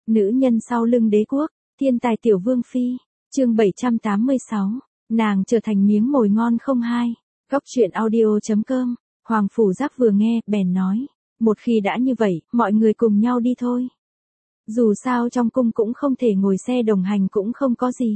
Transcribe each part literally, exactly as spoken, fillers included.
Nữ nhân sau lưng đế quốc, thiên tài tiểu vương phi, chương bảy trăm tám mươi sáu, nàng trở thành miếng mồi ngon không hai. Góc truyện audio chấm com, Hoàng Phủ Giác vừa nghe, bèn nói, một khi đã như vậy, mọi người cùng nhau đi thôi. Dù sao trong cung cũng không thể ngồi xe đồng hành cũng không có gì.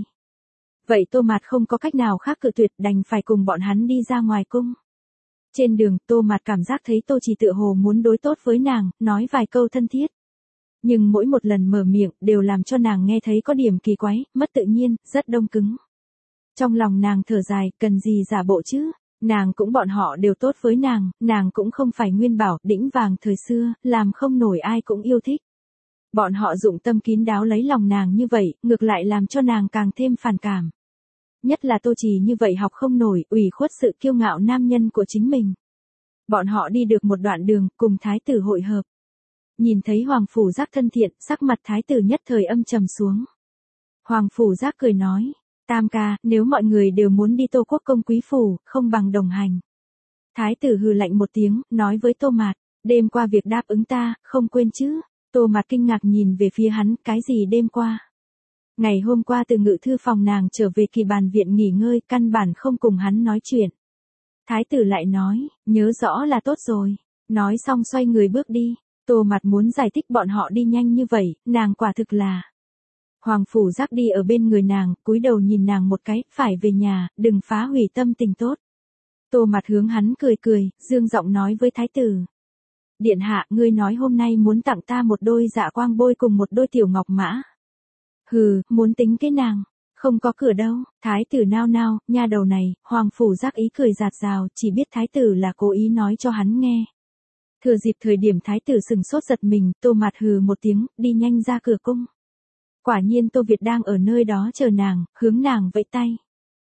Vậy Tô Mạt không có cách nào khác cự tuyệt, đành phải cùng bọn hắn đi ra ngoài cung. Trên đường, Tô Mạt cảm giác thấy Tô Trì tựa hồ muốn đối tốt với nàng, nói vài câu thân thiết. Nhưng mỗi một lần mở miệng, đều làm cho nàng nghe thấy có điểm kỳ quái, mất tự nhiên, rất đông cứng. Trong lòng nàng thở dài, cần gì giả bộ chứ, nàng cũng bọn họ đều tốt với nàng, nàng cũng không phải Nguyên Bảo, đĩnh vàng thời xưa, làm không nổi ai cũng yêu thích. Bọn họ dụng tâm kín đáo lấy lòng nàng như vậy, ngược lại làm cho nàng càng thêm phản cảm. Nhất là Tô Trì như vậy học không nổi, ủy khuất sự kiêu ngạo nam nhân của chính mình. Bọn họ đi được một đoạn đường, cùng thái tử hội hợp. Nhìn thấy Hoàng Phủ Giác thân thiện, sắc mặt thái tử nhất thời âm trầm xuống. Hoàng Phủ Giác cười nói, Tam ca, nếu mọi người đều muốn đi Tô Quốc công quý phủ, không bằng đồng hành. Thái tử hừ lạnh một tiếng, nói với Tô Mạt, đêm qua việc đáp ứng ta, không quên chứ. Tô Mạt kinh ngạc nhìn về phía hắn, cái gì đêm qua? Ngày hôm qua từ ngự thư phòng nàng trở về Kỳ Bàn viện nghỉ ngơi, căn bản không cùng hắn nói chuyện. Thái tử lại nói, nhớ rõ là tốt rồi. Nói xong xoay người bước đi. Tô Mạt muốn giải thích bọn họ đi nhanh như vậy, nàng quả thực là. Hoàng Phủ Giác đi ở bên người nàng, cúi đầu nhìn nàng một cái, phải về nhà, đừng phá hủy tâm tình tốt. Tô Mạt hướng hắn cười cười, dương giọng nói với thái tử. Điện hạ, ngươi nói hôm nay muốn tặng ta một đôi dạ quang bôi cùng một đôi tiểu ngọc mã. Hừ, muốn tính cái nàng, không có cửa đâu. Thái tử nao nao, nha đầu này. Hoàng Phủ Giác ý cười giạt rào, chỉ biết thái tử là cố ý nói cho hắn nghe. Thừa dịp thời điểm thái tử sừng sốt giật mình, Tô Mạt hừ một tiếng, đi nhanh ra cửa cung. Quả nhiên Tô Việt đang ở nơi đó chờ nàng, hướng nàng vẫy tay.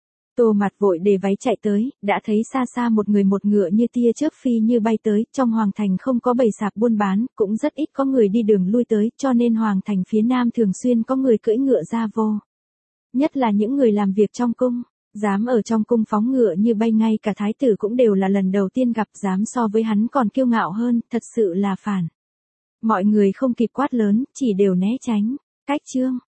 Tô Mạt vội để váy chạy tới, đã thấy xa xa một người một ngựa như tia chớp phi như bay tới, trong hoàng thành không có bày sạp buôn bán, cũng rất ít có người đi đường lui tới, cho nên hoàng thành phía nam thường xuyên có người cưỡi ngựa ra vô. Nhất là những người làm việc trong cung, dám ở trong cung phóng ngựa như bay, ngay cả thái tử cũng đều là lần đầu tiên gặp, dám so với hắn còn kiêu ngạo hơn, thật sự là phản. Mọi người không kịp quát lớn, chỉ đều né tránh. Cách chương